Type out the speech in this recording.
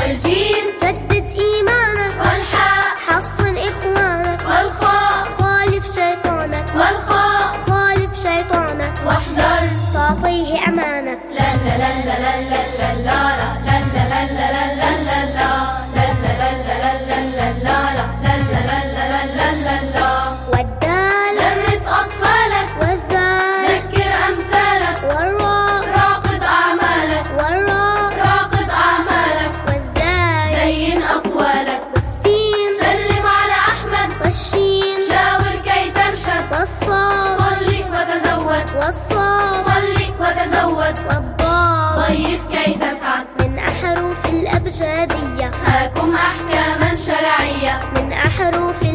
والجيم جدد إيمانك، والحاء حصن إخوانك، والخاء خالف شيطانك، والخاء خالف شيطانك، واحذر تعطيه أمانك. لا لا لا لا لا لا لا لا لا لا لا لا لا لا والدال درس أطفالك، والزال ذكر أمثالك، والراء راقب أعمالك، والراء راقب أعمالك، والزاي زين أقوالك، والسين سلم على أحمد، والشين شاور كي ترشد، والصاد صلي وتزود، والصاد صلي وتزود، والضاد ضيف كي تسعد. من أحرف الأبجدية هاكم أحكاما شرعية من أحرف